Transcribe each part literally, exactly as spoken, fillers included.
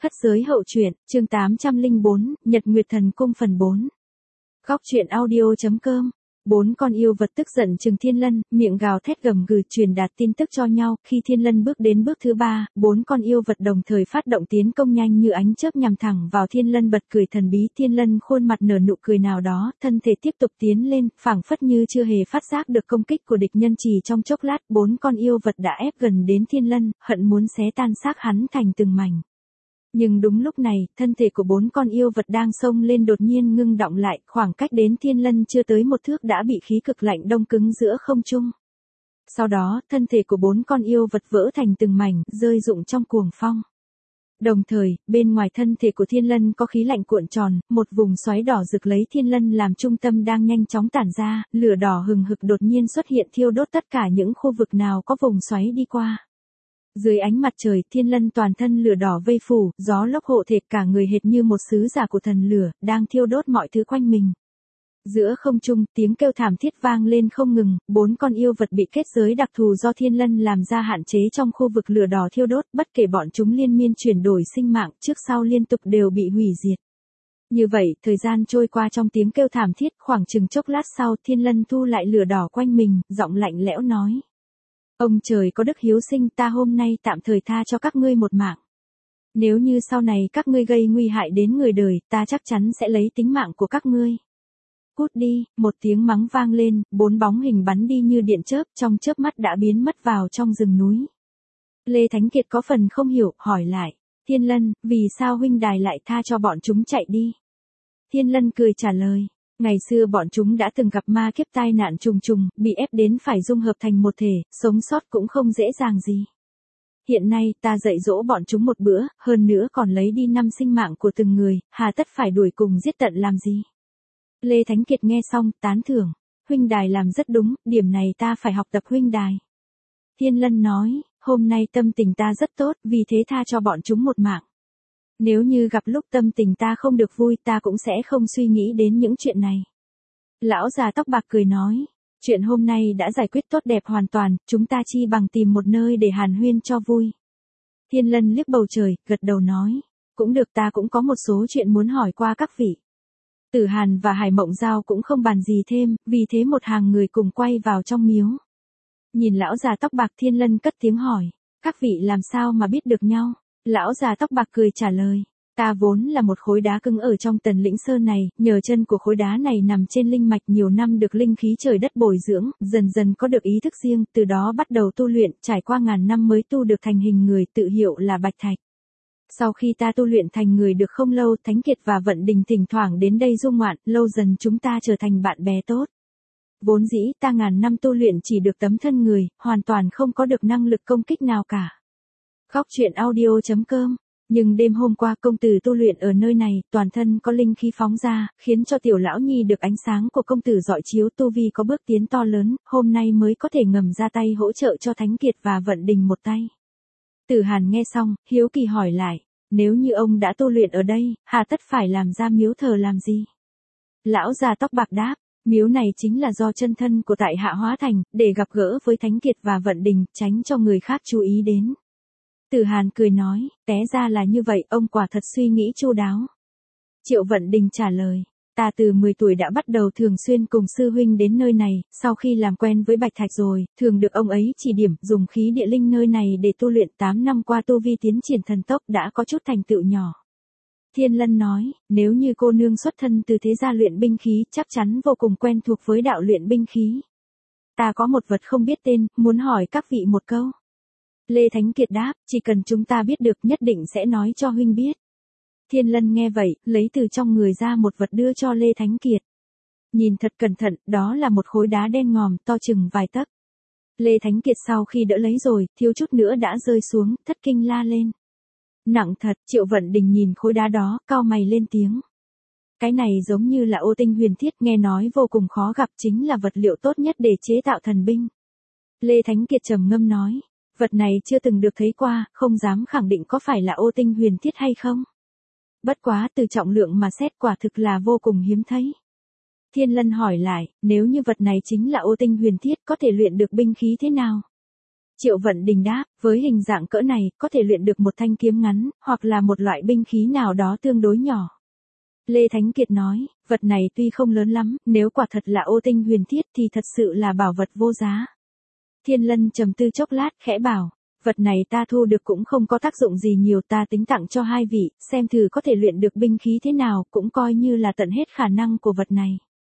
Khất giới hậu truyện, chương tám trăm lẻ bốn, Nhật Nguyệt Thần Cung phần bốn. Góc truyện audio.com. Bốn con yêu vật tức giận trừng Thiên Lân, miệng gào thét gầm gừ truyền đạt tin tức cho nhau. Khi Thiên Lân bước đến bước thứ ba, bốn con yêu vật đồng thời phát động tiến công nhanh như ánh chớp nhằm thẳng vào Thiên Lân. Bật cười thần bí, Thiên Lân khuôn mặt nở nụ cười nào đó, thân thể tiếp tục tiến lên, phảng phất như chưa hề phát giác được công kích của địch nhân. Chỉ trong chốc lát, bốn con yêu vật đã ép gần đến Thiên Lân, hận muốn xé tan xác hắn thành từng mảnh. Nhưng đúng lúc này, thân thể của bốn con yêu vật đang xông lên đột nhiên ngưng đọng lại, khoảng cách đến Thiên Lân chưa tới một thước đã bị khí cực lạnh đông cứng giữa không trung. Sau đó, thân thể của bốn con yêu vật vỡ thành từng mảnh, rơi rụng trong cuồng phong. Đồng thời, bên ngoài thân thể của Thiên Lân có khí lạnh cuộn tròn, một vùng xoáy đỏ rực lấy Thiên Lân làm trung tâm đang nhanh chóng tản ra, lửa đỏ hừng hực đột nhiên xuất hiện thiêu đốt tất cả những khu vực nào có vùng xoáy đi qua. Dưới ánh mặt trời, Thiên Lân toàn thân lửa đỏ vây phủ, gió lốc hộ thể, cả người hệt như một sứ giả của thần lửa, đang thiêu đốt mọi thứ quanh mình. Giữa không trung, tiếng kêu thảm thiết vang lên không ngừng, bốn con yêu vật bị kết giới đặc thù do Thiên Lân làm ra hạn chế trong khu vực lửa đỏ thiêu đốt, bất kể bọn chúng liên miên chuyển đổi sinh mạng, trước sau liên tục đều bị hủy diệt. Như vậy, thời gian trôi qua trong tiếng kêu thảm thiết, khoảng chừng chốc lát sau, Thiên Lân thu lại lửa đỏ quanh mình, giọng lạnh lẽo nói. Ông trời có đức hiếu sinh, ta hôm nay tạm thời tha cho các ngươi một mạng. Nếu như sau này các ngươi gây nguy hại đến người đời, ta chắc chắn sẽ lấy tính mạng của các ngươi. Cút đi, một tiếng mắng vang lên, bốn bóng hình bắn đi như điện chớp, trong chớp mắt đã biến mất vào trong rừng núi. Lê Thánh Kiệt có phần không hiểu, hỏi lại, Thiên Lân, vì sao huynh đài lại tha cho bọn chúng chạy đi? Thiên Lân cười trả lời. Ngày xưa bọn chúng đã từng gặp ma kiếp tai nạn trùng trùng, bị ép đến phải dung hợp thành một thể, sống sót cũng không dễ dàng gì. Hiện nay ta dạy dỗ bọn chúng một bữa, hơn nữa còn lấy đi năm sinh mạng của từng người, hà tất phải đuổi cùng giết tận làm gì? Lê Thánh Kiệt nghe xong, tán thưởng, huynh đài làm rất đúng, điểm này ta phải học tập huynh đài. Thiên Lân nói, hôm nay tâm tình ta rất tốt, vì thế tha cho bọn chúng một mạng. Nếu như gặp lúc tâm tình ta không được vui, ta cũng sẽ không suy nghĩ đến những chuyện này. Lão già tóc bạc cười nói, chuyện hôm nay đã giải quyết tốt đẹp hoàn toàn, chúng ta chi bằng tìm một nơi để hàn huyên cho vui. Thiên Lân liếc bầu trời, gật đầu nói, cũng được, ta cũng có một số chuyện muốn hỏi qua các vị. Tử Hàn và Hải Mộng Giao cũng không bàn gì thêm, vì thế một hàng người cùng quay vào trong miếu. Nhìn lão già tóc bạc, Thiên Lân cất tiếng hỏi, các vị làm sao mà biết được nhau? Lão già tóc bạc cười trả lời, ta vốn là một khối đá cứng ở trong Tần Lĩnh Sơn này, nhờ chân của khối đá này nằm trên linh mạch nhiều năm được linh khí trời đất bồi dưỡng, dần dần có được ý thức riêng, từ đó bắt đầu tu luyện, trải qua ngàn năm mới tu được thành hình người, tự hiệu là Bạch Thạch. Sau khi ta tu luyện thành người được không lâu, Thánh Kiệt và Vận Đình thỉnh thoảng đến đây du ngoạn, lâu dần chúng ta trở thành bạn bè tốt. Vốn dĩ ta ngàn năm tu luyện chỉ được tấm thân người, hoàn toàn không có được năng lực công kích nào cả. Góc truyện audio.com. Nhưng đêm hôm qua công tử tu luyện ở nơi này, toàn thân có linh khí phóng ra, khiến cho tiểu lão nhi được ánh sáng của công tử rọi chiếu, tu vi có bước tiến to lớn, hôm nay mới có thể ngầm ra tay hỗ trợ cho Thánh Kiệt và Vận Đình một tay. Tử Hàn nghe xong, hiếu kỳ hỏi lại, nếu như ông đã tu luyện ở đây, hà tất phải làm ra miếu thờ làm gì? Lão già tóc bạc đáp, miếu này chính là do chân thân của tại hạ hóa thành, để gặp gỡ với Thánh Kiệt và Vận Đình, tránh cho người khác chú ý đến. Tử Hàn cười nói, té ra là như vậy, ông quả thật suy nghĩ chu đáo. Triệu Vận Đình trả lời, ta từ mười tuổi đã bắt đầu thường xuyên cùng sư huynh đến nơi này, sau khi làm quen với Bạch Thạch rồi, thường được ông ấy chỉ điểm, dùng khí địa linh nơi này để tu luyện, tám năm qua tu vi tiến triển thần tốc, đã có chút thành tựu nhỏ. Thiên Lân nói, nếu như cô nương xuất thân từ thế gia luyện binh khí, chắc chắn vô cùng quen thuộc với đạo luyện binh khí. Ta có một vật không biết tên, muốn hỏi các vị một câu. Lê Thánh Kiệt đáp, chỉ cần chúng ta biết được nhất định sẽ nói cho huynh biết. Thiên Lân nghe vậy, lấy từ trong người ra một vật đưa cho Lê Thánh Kiệt. Nhìn thật cẩn thận, đó là một khối đá đen ngòm, to chừng vài tấc. Lê Thánh Kiệt sau khi đỡ lấy rồi, thiếu chút nữa đã rơi xuống, thất kinh la lên. Nặng thật, Triệu Vận Đình nhìn khối đá đó, cau mày lên tiếng. Cái này giống như là ô tinh huyền thiết, nghe nói vô cùng khó gặp, chính là vật liệu tốt nhất để chế tạo thần binh. Lê Thánh Kiệt trầm ngâm nói. Vật này chưa từng được thấy qua, không dám khẳng định có phải là ô tinh huyền thiết hay không. Bất quá từ trọng lượng mà xét quả thực là vô cùng hiếm thấy. Thiên Lân hỏi lại, nếu như vật này chính là ô tinh huyền thiết, có thể luyện được binh khí thế nào? Triệu Vận Đình đáp, với hình dạng cỡ này, có thể luyện được một thanh kiếm ngắn, hoặc là một loại binh khí nào đó tương đối nhỏ. Lê Thánh Kiệt nói, vật này tuy không lớn lắm, nếu quả thật là ô tinh huyền thiết thì thật sự là bảo vật vô giá. Thiên Lân trầm tư chốc lát, khẽ bảo, vật này ta thu được cũng không có tác dụng gì nhiều, ta tính tặng cho hai vị, xem thử có thể luyện được binh khí thế nào, cũng coi như là tận hết khả năng của vật này.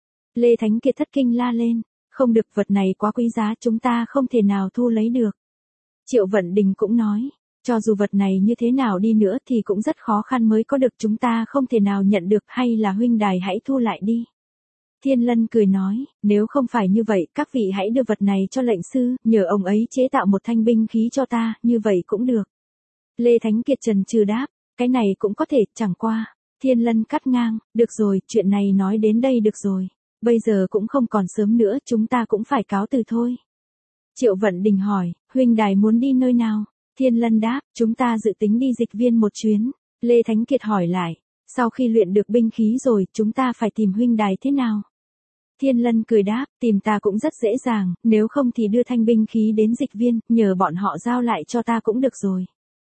Lê Thánh Kiệt thất kinh la lên, không được, vật này quá quý giá, chúng ta không thể nào thu lấy được. Triệu Vận Đình cũng nói, cho dù vật này như thế nào đi nữa thì cũng rất khó khăn mới có được, chúng ta không thể nào nhận được, hay là huynh đài hãy thu lại đi. Thiên Lân cười nói, nếu không phải như vậy, các vị hãy đưa vật này cho lệnh sư, nhờ ông ấy chế tạo một thanh binh khí cho ta, như vậy cũng được. Lê Thánh Kiệt trần trừ đáp, cái này cũng có thể, chẳng qua. Thiên Lân cắt ngang, được rồi, chuyện này nói đến đây được rồi. Bây giờ cũng không còn sớm nữa, chúng ta cũng phải cáo từ thôi. Triệu Vận Đình hỏi, huynh đài muốn đi nơi nào? Thiên Lân đáp, chúng ta dự tính đi Dịch Viên một chuyến. Lê Thánh Kiệt hỏi lại, sau khi luyện được binh khí rồi, chúng ta phải tìm huynh đài thế nào? Thiên Lân cười đáp, tìm ta cũng rất dễ dàng, nếu không thì đưa thanh binh khí đến Dịch Viên, nhờ bọn họ giao lại cho ta cũng được rồi.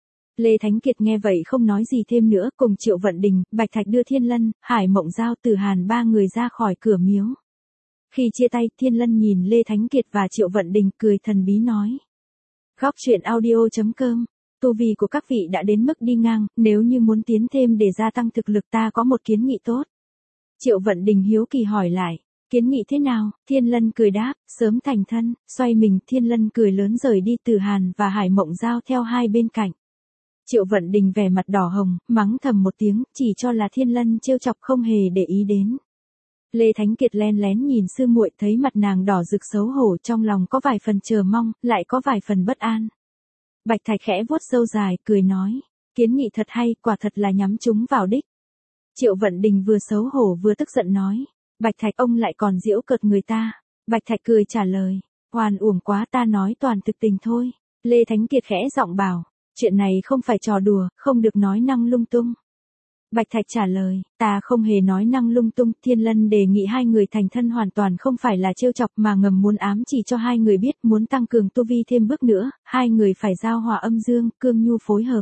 Lê Thánh Kiệt nghe vậy không nói gì thêm nữa, cùng Triệu Vận Đình, Bạch Thạch đưa Thiên Lân, Hải Mộng Giao, Từ Hàn ba người ra khỏi cửa miếu. Khi chia tay, Thiên Lân nhìn Lê Thánh Kiệt và Triệu Vận Đình, cười thần bí nói. Góc truyện audio chấm com, tu vi của các vị đã đến mức đi ngang, nếu như muốn tiến thêm để gia tăng thực lực, ta có một kiến nghị tốt. Triệu Vận Đình hiếu kỳ hỏi lại, kiến nghị thế nào? Thiên Lân cười đáp, sớm thành thân. Xoay mình, Thiên Lân cười lớn rời đi, Từ Hàn và Hải Mộng Giao theo hai bên cạnh. Triệu Vận Đình vẻ mặt đỏ hồng, mắng thầm một tiếng, chỉ cho là Thiên Lân trêu chọc, không hề để ý đến. Lê Thánh Kiệt len lén nhìn sư muội, thấy mặt nàng đỏ rực xấu hổ, trong lòng có vài phần chờ mong, lại có vài phần bất an. Bạch Thạch khẽ vuốt râu dài, cười nói, kiến nghị thật hay, quả thật là nhắm chúng vào đích. Triệu Vận Đình vừa xấu hổ vừa tức giận nói, Bạch Thạch ông lại còn giễu cợt người ta. Bạch Thạch cười trả lời, oan uổng quá, ta nói toàn thực tình thôi. Lê Thánh Kiệt khẽ giọng bảo, chuyện này không phải trò đùa, không được nói năng lung tung. Bạch Thạch trả lời, ta không hề nói năng lung tung. Thiên Lân đề nghị hai người thành thân hoàn toàn không phải là trêu chọc, mà ngầm muốn ám chỉ cho hai người biết, muốn tăng cường tu vi thêm bước nữa, hai người phải giao hòa âm dương, cương nhu phối hợp.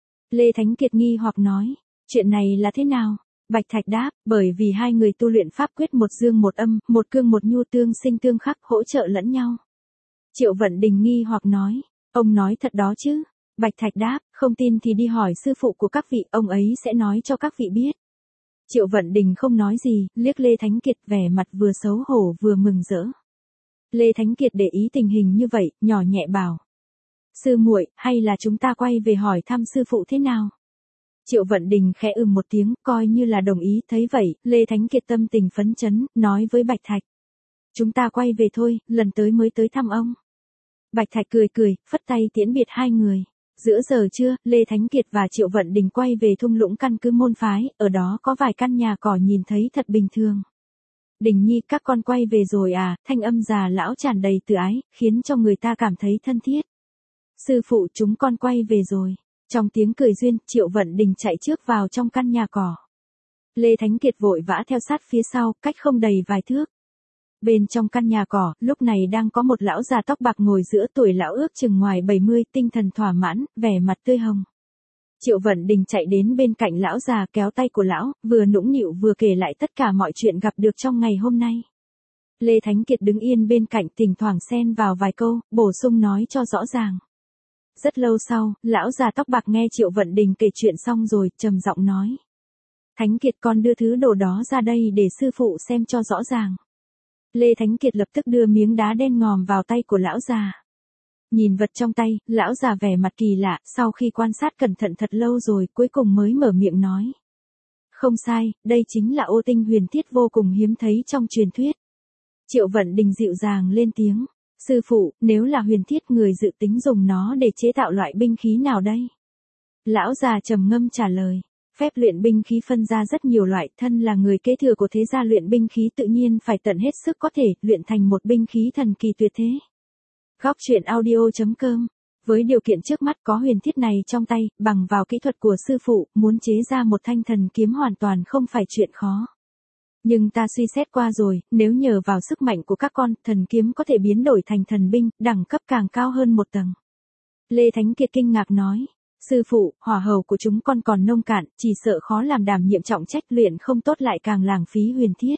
Lê Thánh Kiệt nghi hoặc nói, chuyện này là thế nào? Bạch Thạch đáp, bởi vì hai người tu luyện pháp quyết một dương một âm, một cương một nhu, tương sinh tương khắc, hỗ trợ lẫn nhau. Triệu Vận Đình nghi hoặc nói, ông nói thật đó chứ? Bạch Thạch đáp, không tin thì đi hỏi sư phụ của các vị, ông ấy sẽ nói cho các vị biết. Triệu Vận Đình không nói gì, liếc Lê Thánh Kiệt, vẻ mặt vừa xấu hổ vừa mừng rỡ. Lê Thánh Kiệt để ý tình hình như vậy, nhỏ nhẹ bảo, sư muội, hay là chúng ta quay về hỏi thăm sư phụ thế nào? Triệu Vận Đình khẽ ừm một tiếng, coi như là đồng ý. Thấy vậy, Lê Thánh Kiệt tâm tình phấn chấn, nói với Bạch Thạch, chúng ta quay về thôi, lần tới mới tới thăm ông. Bạch Thạch cười cười, phất tay tiễn biệt hai người. Giữa giờ trưa, Lê Thánh Kiệt và Triệu Vận Đình quay về thung lũng căn cứ môn phái, ở đó có vài căn nhà cỏ nhìn thấy thật bình thường. Đình Nhi, các con quay về rồi à? Thanh âm già lão tràn đầy từ ái, khiến cho người ta cảm thấy thân thiết. Sư phụ, chúng con quay về rồi. Trong tiếng cười duyên, Triệu Vận Đình chạy trước vào trong căn nhà cỏ. Lê Thánh Kiệt vội vã theo sát phía sau, cách không đầy vài thước. Bên trong căn nhà cỏ, lúc này đang có một lão già tóc bạc ngồi giữa, tuổi lão ước chừng ngoài bảy mươi, tinh thần thỏa mãn, vẻ mặt tươi hồng. Triệu Vận Đình chạy đến bên cạnh lão già, kéo tay của lão, vừa nũng nịu vừa kể lại tất cả mọi chuyện gặp được trong ngày hôm nay. Lê Thánh Kiệt đứng yên bên cạnh, thỉnh thoảng xen vào vài câu, bổ sung nói cho rõ ràng. Rất lâu sau, lão già tóc bạc nghe Triệu Vận Đình kể chuyện xong rồi, trầm giọng nói. Thánh Kiệt, con đưa thứ đồ đó ra đây để sư phụ xem cho rõ ràng. Lê Thánh Kiệt lập tức đưa miếng đá đen ngòm vào tay của lão già. Nhìn vật trong tay, lão già vẻ mặt kỳ lạ, sau khi quan sát cẩn thận thật lâu rồi, cuối cùng mới mở miệng nói. Không sai, đây chính là ô tinh huyền thiết vô cùng hiếm thấy trong truyền thuyết. Triệu Vận Đình dịu dàng lên tiếng. Sư phụ, nếu là huyền thiết, người dự tính dùng nó để chế tạo loại binh khí nào đây? Lão già trầm ngâm trả lời. Phép luyện binh khí phân ra rất nhiều loại, thân là người kế thừa của thế gia luyện binh khí tự nhiên phải tận hết sức có thể, luyện thành một binh khí thần kỳ tuyệt thế. Góc truyện audio chấm com, với điều kiện trước mắt có huyền thiết này trong tay, bằng vào kỹ thuật của sư phụ, muốn chế ra một thanh thần kiếm hoàn toàn không phải chuyện khó. Nhưng ta suy xét qua rồi, nếu nhờ vào sức mạnh của các con, thần kiếm có thể biến đổi thành thần binh, đẳng cấp càng cao hơn một tầng. Lê Thánh Kiệt kinh ngạc nói. Sư phụ, hỏa hầu của chúng con còn nông cạn, chỉ sợ khó làm đảm nhiệm trọng trách, luyện không tốt lại càng lãng phí huyền thiết.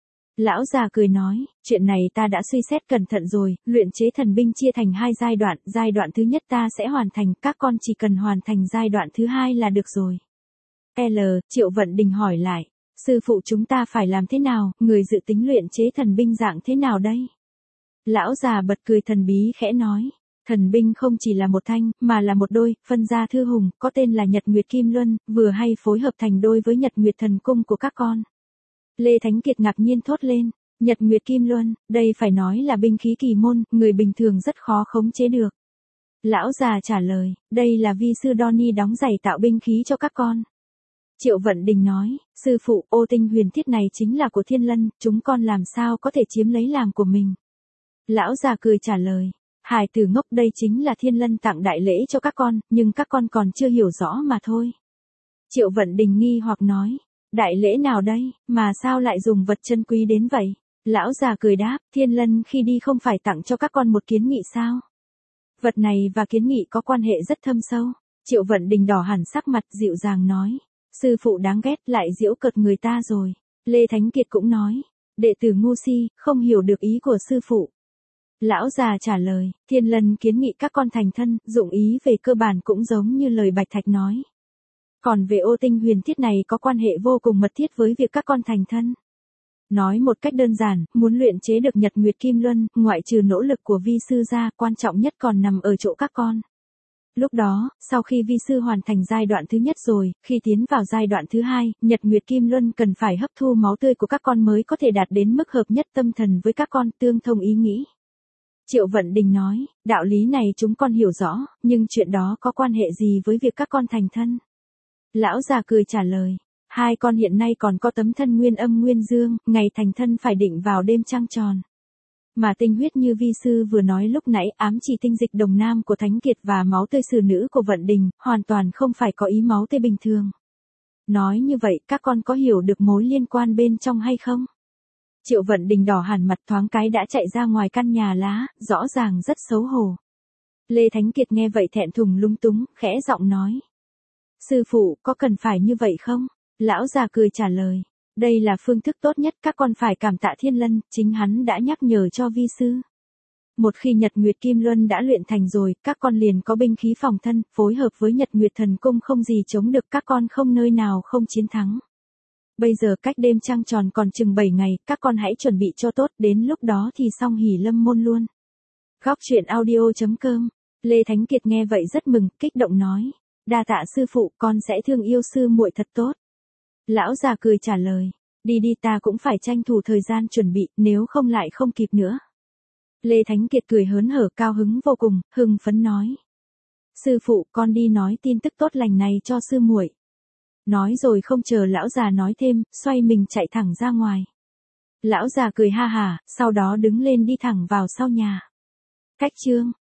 Lão già cười nói, chuyện này ta đã suy xét cẩn thận rồi, luyện chế thần binh chia thành hai giai đoạn, giai đoạn thứ nhất ta sẽ hoàn thành, các con chỉ cần hoàn thành giai đoạn thứ hai là được rồi. L. Triệu Vận Đình hỏi lại, sư phụ chúng ta phải làm thế nào, người dự tính luyện chế thần binh dạng thế nào đây? Lão già bật cười thần bí khẽ nói, thần binh không chỉ là một thanh, mà là một đôi, phân ra thư hùng, có tên là Nhật Nguyệt Kim Luân, vừa hay phối hợp thành đôi với Nhật Nguyệt Thần Cung của các con. Lê Thánh Kiệt ngạc nhiên thốt lên, Nhật Nguyệt Kim Luân, đây phải nói là binh khí kỳ môn, người bình thường rất khó khống chế được. Lão già trả lời, đây là vi sư Donnie đóng giày tạo binh khí cho các con. Triệu Vận Đình nói, sư phụ, ô tinh huyền thiết này chính là của Thiên Lân, chúng con làm sao có thể chiếm lấy làm của mình. Lão già cười trả lời, hài tử ngốc, đây chính là Thiên Lân tặng đại lễ cho các con, nhưng các con còn chưa hiểu rõ mà thôi. Triệu Vận Đình nghi hoặc nói, đại lễ nào đây, mà sao lại dùng vật chân quý đến vậy? Lão già cười đáp, Thiên Lân khi đi không phải tặng cho các con một kiến nghị sao? Vật này và kiến nghị có quan hệ rất thâm sâu. Triệu Vận Đình đỏ hẳn sắc mặt, dịu dàng nói, sư phụ đáng ghét, lại giễu cợt người ta rồi. Lê Thánh Kiệt cũng nói, đệ tử ngu si, không hiểu được ý của sư phụ. Lão già trả lời, Thiên Lân kiến nghị các con thành thân, dụng ý về cơ bản cũng giống như lời Bạch Thạch nói. Còn về ô tinh huyền thiết này có quan hệ vô cùng mật thiết với việc các con thành thân. Nói một cách đơn giản, muốn luyện chế được Nhật Nguyệt Kim Luân, ngoại trừ nỗ lực của vi sư ra, quan trọng nhất còn nằm ở chỗ các con. Lúc đó, sau khi vi sư hoàn thành giai đoạn thứ nhất rồi, khi tiến vào giai đoạn thứ hai, Nhật Nguyệt Kim Luân cần phải hấp thu máu tươi của các con mới có thể đạt đến mức hợp nhất tâm thần với các con, tương thông ý nghĩ. Triệu Vận Đình nói, đạo lý này chúng con hiểu rõ, nhưng chuyện đó có quan hệ gì với việc các con thành thân? Lão già cười trả lời, hai con hiện nay còn có tấm thân nguyên âm nguyên dương, ngày thành thân phải định vào đêm trăng tròn. Mà tinh huyết như vi sư vừa nói lúc nãy, ám chỉ tinh dịch đồng nam của Thánh Kiệt và máu tươi xử nữ của Vận Đình, hoàn toàn không phải có ý máu tươi bình thường. Nói như vậy, các con có hiểu được mối liên quan bên trong hay không? Triệu Vận Đình đỏ hẳn mặt, thoáng cái đã chạy ra ngoài căn nhà lá, rõ ràng rất xấu hổ. Lê Thánh Kiệt nghe vậy thẹn thùng lúng túng, khẽ giọng nói. Sư phụ, có cần phải như vậy không? Lão già cười trả lời. Đây là phương thức tốt nhất, các con phải cảm tạ Thiên Lân, chính hắn đã nhắc nhở cho vi sư. Một khi Nhật Nguyệt Kim Luân đã luyện thành rồi, các con liền có binh khí phòng thân, phối hợp với Nhật Nguyệt Thần Cung không gì chống được, các con không nơi nào không chiến thắng. Bây giờ cách đêm trăng tròn còn chừng bảy ngày, các con hãy chuẩn bị cho tốt, đến lúc đó thì xong hỉ lâm môn luôn. Góc truyện audio chấm com. Lê Thánh Kiệt nghe vậy rất mừng, kích động nói. Đa tạ sư phụ, con sẽ thương yêu sư muội thật tốt. Lão già cười trả lời. Đi đi, ta cũng phải tranh thủ thời gian chuẩn bị, nếu không lại không kịp nữa. Lê Thánh Kiệt cười hớn hở, cao hứng vô cùng, hưng phấn nói. Sư phụ, con đi nói tin tức tốt lành này cho sư muội. Nói rồi không chờ lão già nói thêm, xoay mình chạy thẳng ra ngoài. Lão già cười ha hả, sau đó đứng lên đi thẳng vào sau nhà. Cách chương